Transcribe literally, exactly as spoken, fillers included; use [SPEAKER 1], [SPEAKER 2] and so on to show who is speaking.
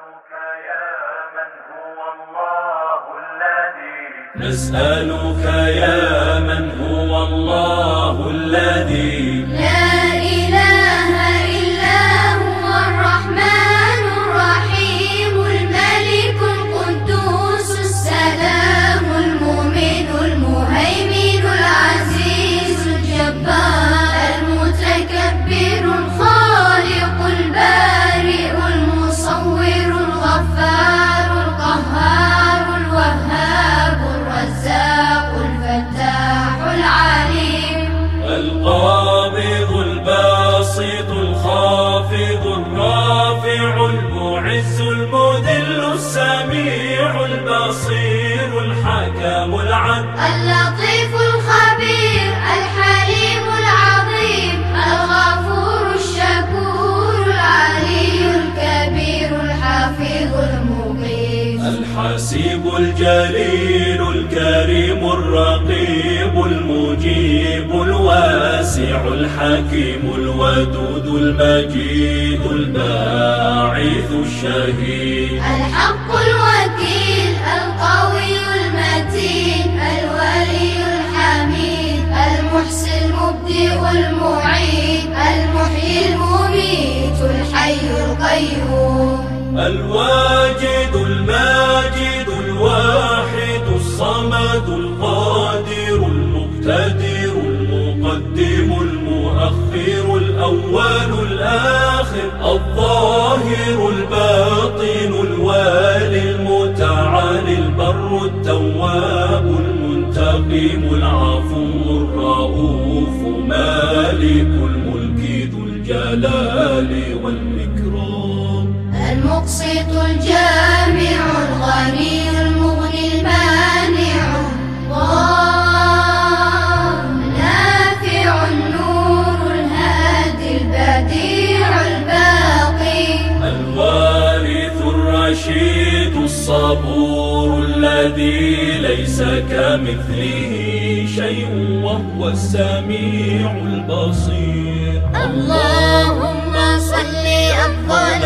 [SPEAKER 1] نسألك يا من هو الله الذي
[SPEAKER 2] لا إله إلا هو الرحمن الرحيم الملك القدوس السلام المؤمن المهيمن العزيز الجبار المتكبر الخالق البارئ المصور الغفار القهار الوهاب الرزاق الفتاح العليم
[SPEAKER 1] القابض الباسط الخافض الرافع المعز المذل السميع البصير الحكم العدل
[SPEAKER 2] اللطيف الخبير الحليم العظيم الغفور الشكور العلي الكبير الحفيظ المقيت
[SPEAKER 1] الحسيب الجليل الكريم الرقيب المجيب الواسع الحكيم الودود المجيد الباعث الشهيد
[SPEAKER 2] الحق الوكيل القوي المتين الولي الحميد المحسن المبدئ المعيد المحيي المميت الحي القيوم
[SPEAKER 1] الواجد الماجد الواحد الصمد القادر المقتدر المقدم المؤخر الأول الآخر الظاهر الباطن الوالي المتعالي البر التواب المنتقم العفو الرؤوف مالك الملك ذو الجلال والإكرام
[SPEAKER 2] المقسط الجامع الغني المغني المانع الله نافع النور الهادي البديع الباقي
[SPEAKER 1] الوارث الرشيد الصبور الذي ليس كمثله شيء وهو السميع البصير
[SPEAKER 2] اللهم صل أفضل